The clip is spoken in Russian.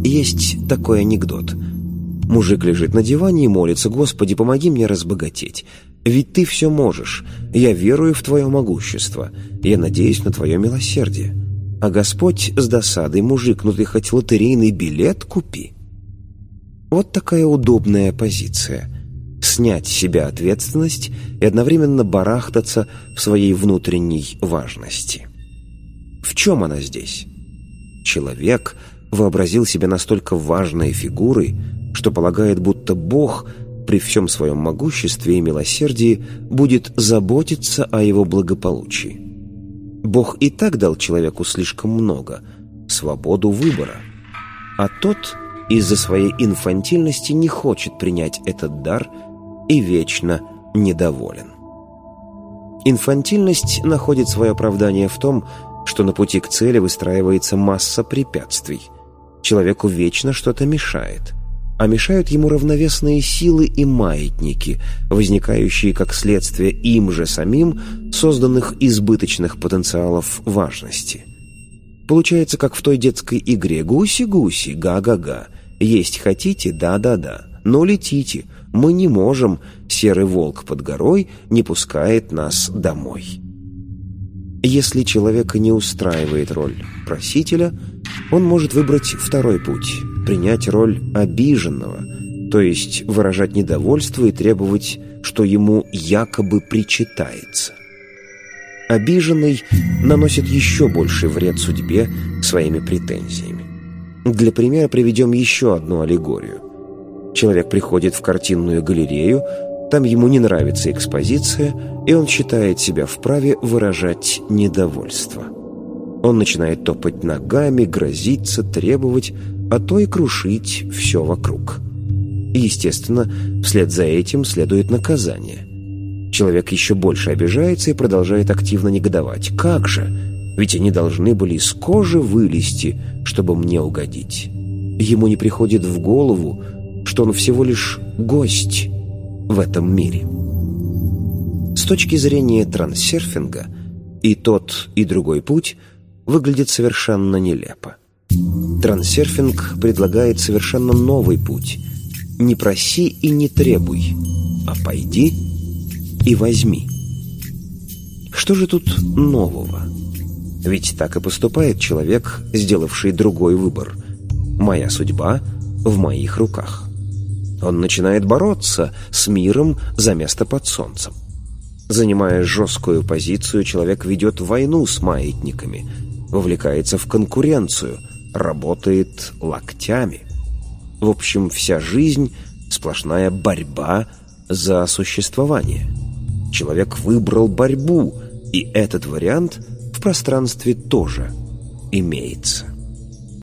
Есть такой анекдот. Мужик лежит на диване и молится: «Господи, помоги мне разбогатеть. Ведь Ты все можешь. Я верую в Твое могущество. Я надеюсь на Твое милосердие». А Господь с досадой: «Мужик, ну ты хоть лотерейный билет купи». Вот такая удобная позиция. Снять с себя ответственность и одновременно барахтаться в своей внутренней важности. В чем она здесь? Человек вообразил себя настолько важной фигурой, что полагает, будто Бог при всем своем могуществе и милосердии будет заботиться о его благополучии. Бог и так дал человеку слишком много – свободу выбора. А тот из-за своей инфантильности не хочет принять этот дар и вечно недоволен. Инфантильность находит свое оправдание в том, что на пути к цели выстраивается масса препятствий. Человеку вечно что-то мешает, а мешают ему равновесные силы и маятники, возникающие как следствие им же самим созданных избыточных потенциалов важности. Получается, как в той детской игре: «Гуси-гуси, га-га-га, есть хотите? Да-да-да, но летите, мы не можем, серый волк под горой не пускает нас домой». Если человека не устраивает роль просителя, он может выбрать второй путь – принять роль обиженного, то есть выражать недовольство и требовать, что ему якобы причитается. Обиженный наносит еще больший вред судьбе своими претензиями. Для примера приведем еще одну аллегорию. Человек приходит в картинную галерею, там ему не нравится экспозиция, и он считает себя вправе выражать недовольство. Он начинает топать ногами, грозиться, требовать, а то и крушить все вокруг. И, естественно, вслед за этим следует наказание. Человек еще больше обижается и продолжает активно негодовать. «Как же? Ведь они должны были из кожи вылезти, чтобы мне угодить». Ему не приходит в голову, что он всего лишь гость в этом мире. С точки зрения трансерфинга и тот, и другой путь выглядит совершенно нелепо. Трансерфинг предлагает совершенно новый путь. Не проси и не требуй, а пойди и возьми. Что же тут нового? Ведь так и поступает человек, сделавший другой выбор. Моя судьба в моих руках. Он начинает бороться с миром за место под солнцем. Занимая жесткую позицию, человек ведет войну с маятниками, вовлекается в конкуренцию, работает локтями. В общем, вся жизнь – сплошная борьба за существование. Человек выбрал борьбу, и этот вариант в пространстве тоже имеется.